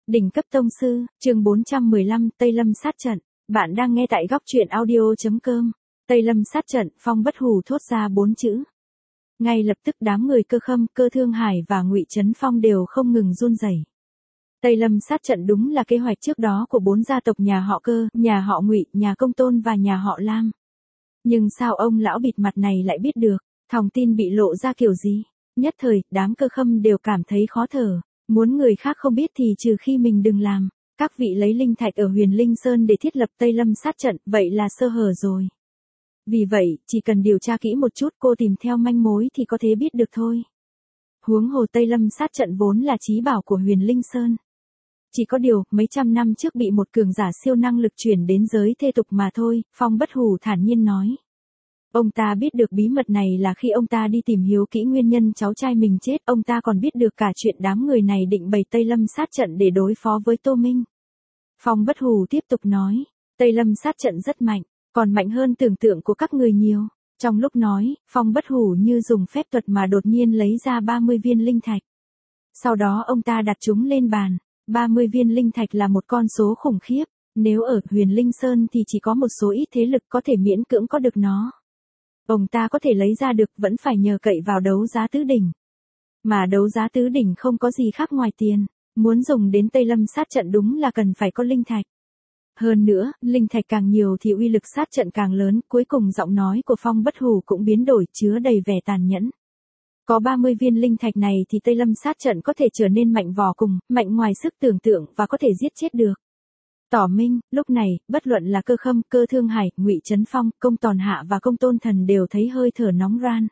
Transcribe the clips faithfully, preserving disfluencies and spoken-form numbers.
Đỉnh cấp tông sư, chương bốn trăm mười lăm, Tây Lâm sát trận. Bạn đang nghe tại góc truyện audio.com. Tây Lâm sát trận, Phong Bất Hủ thốt ra bốn chữ. Ngay lập tức đám người Cơ Khâm, Cơ Thương Hải và Ngụy Trấn Phong đều không ngừng run rẩy. Tây Lâm sát trận đúng là kế hoạch trước đó của bốn gia tộc nhà họ Cơ, nhà họ Ngụy, nhà Công Tôn và nhà họ Lam. Nhưng sao ông lão bịt mặt này lại biết được, thòng tin bị lộ ra kiểu gì? Nhất thời, đám Cơ Khâm đều cảm thấy khó thở. Muốn người khác không biết thì trừ khi mình đừng làm. Các vị lấy linh thạch ở Huyền Linh Sơn để thiết lập Tây Lâm sát trận, vậy là sơ hở rồi. Vì vậy, chỉ cần điều tra kỹ một chút, cô tìm theo manh mối thì có thể biết được thôi. Huống hồ Tây Lâm sát trận vốn là chí bảo của Huyền Linh Sơn. Chỉ có điều, mấy trăm năm trước bị một cường giả siêu năng lực chuyển đến giới thê tục mà thôi, Phong Bất Hủ thản nhiên nói. Ông ta biết được bí mật này là khi ông ta đi tìm hiểu kỹ nguyên nhân cháu trai mình chết, ông ta còn biết được cả chuyện đám người này định bày Tây Lâm sát trận để đối phó với Tô Minh. Phong Bất Hủ tiếp tục nói, Tây Lâm sát trận rất mạnh, còn mạnh hơn tưởng tượng của các người nhiều. Trong lúc nói, Phong Bất Hủ như dùng phép thuật mà đột nhiên lấy ra ba mươi viên linh thạch. Sau đó ông ta đặt chúng lên bàn, ba mươi viên linh thạch là một con số khủng khiếp, nếu ở Huyền Linh Sơn thì chỉ có một số ít thế lực có thể miễn cưỡng có được nó. Ông ta có thể lấy ra được vẫn phải nhờ cậy vào đấu giá tứ đỉnh. Mà đấu giá tứ đỉnh không có gì khác ngoài tiền, muốn dùng đến Tây Lâm sát trận đúng là cần phải có linh thạch. Hơn nữa, linh thạch càng nhiều thì uy lực sát trận càng lớn, cuối cùng giọng nói của Phong Bất Hủ cũng biến đổi chứa đầy vẻ tàn nhẫn. Có ba mươi viên linh thạch này thì Tây Lâm sát trận có thể trở nên mạnh vò cùng, mạnh ngoài sức tưởng tượng và có thể giết chết được. Tỏ minh, lúc này, bất luận là Cơ Khâm, Cơ Thương Hải, Ngụy Trấn Phong, Công Tòn Hạ và Công Tôn Thần đều thấy hơi thở nóng ran.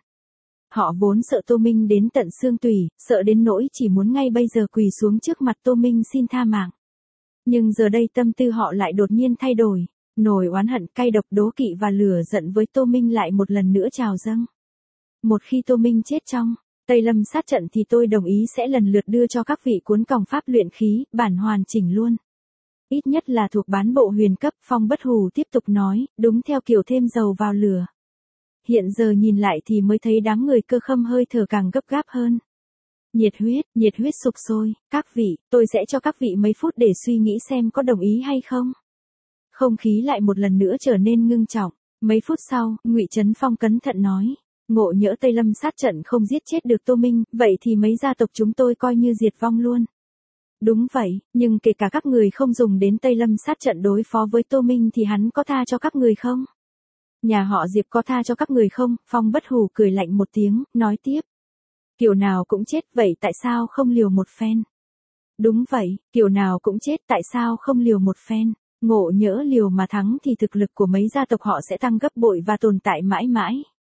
Họ vốn sợ Tô Minh đến tận xương tủy, sợ đến nỗi chỉ muốn ngay bây giờ quỳ xuống trước mặt Tô Minh xin tha mạng. Nhưng giờ đây tâm tư họ lại đột nhiên thay đổi, nỗi oán hận, cay độc, đố kỵ và lửa giận với Tô Minh lại một lần nữa trào dâng. Một khi Tô Minh chết trong Tây Lâm sát trận thì tôi đồng ý sẽ lần lượt đưa cho các vị cuốn còng pháp luyện khí, bản hoàn chỉnh luôn. Ít nhất là thuộc bán bộ huyền cấp, Phong Bất Hủ tiếp tục nói, đúng theo kiểu thêm dầu vào lửa. Hiện giờ nhìn lại thì mới thấy đám người Cơ Khâm hơi thở càng gấp gáp hơn. Nhiệt huyết, nhiệt huyết sục sôi, các vị, tôi sẽ cho các vị mấy phút để suy nghĩ xem có đồng ý hay không. Không khí lại một lần nữa trở nên ngưng trọng, mấy phút sau, Ngụy Trấn Phong cẩn thận nói, ngộ nhỡ Tây Lâm sát trận không giết chết được Tô Minh, vậy thì mấy gia tộc chúng tôi coi như diệt vong luôn. Đúng vậy, nhưng kể cả các người không dùng đến Tây Lâm sát trận đối phó với Tô Minh thì hắn có tha cho các người không? Nhà họ Diệp có tha cho các người không? Phong Bất Hủ cười lạnh một tiếng, nói tiếp. Kiểu nào cũng chết, vậy tại sao không liều một phen? Đúng vậy, kiểu nào cũng chết, tại sao không liều một phen? Ngộ nhỡ liều mà thắng thì thực lực của mấy gia tộc họ sẽ tăng gấp bội và tồn tại mãi mãi.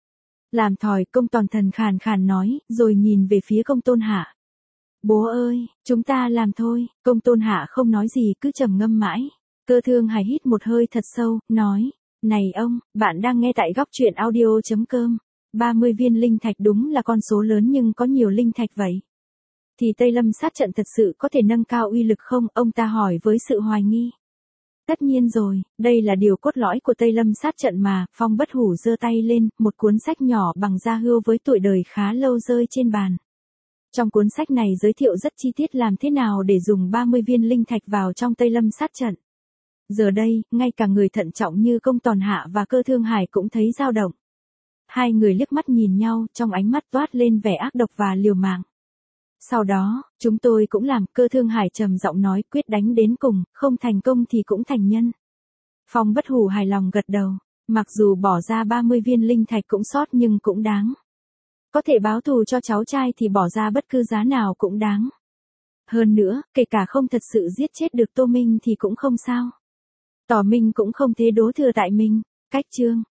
Làm thòi, Công Tòn Thần khàn khàn nói, rồi nhìn về phía Công Tôn Hạ. Bố ơi, chúng ta làm thôi. Công Tôn Hạ không nói gì, cứ trầm ngâm mãi. Cơ Thương Hải hít một hơi thật sâu, nói, này ông, bạn đang nghe tại góc truyện audio.com. ba mươi viên linh thạch đúng là con số lớn nhưng có nhiều linh thạch vậy. Thì Tây Lâm sát trận thật sự có thể nâng cao uy lực không? Ông ta hỏi với sự hoài nghi. Tất nhiên rồi, đây là điều cốt lõi của Tây Lâm sát trận mà. Phong Bất Hủ giơ tay lên, một cuốn sách nhỏ bằng da hươu với tuổi đời khá lâu rơi trên bàn. Trong cuốn sách này giới thiệu rất chi tiết làm thế nào để dùng ba mươi viên linh thạch vào trong Tây Lâm sát trận. Giờ đây, ngay cả người thận trọng như Công Tòn Hạ và Cơ Thương Hải cũng thấy dao động. Hai người liếc mắt nhìn nhau, trong ánh mắt toát lên vẻ ác độc và liều mạng. Sau đó, chúng tôi cũng làm, Cơ Thương Hải trầm giọng nói, quyết đánh đến cùng, không thành công thì cũng thành nhân. Phong Bất Hủ hài lòng gật đầu, mặc dù bỏ ra ba mươi viên linh thạch cũng sót nhưng cũng đáng. Có thể báo thù cho cháu trai thì bỏ ra bất cứ giá nào cũng đáng. Hơn nữa, kể cả không thật sự giết chết được Tô Minh thì cũng không sao. Tỏ Minh cũng không thế đố thừa tại mình. Cách chương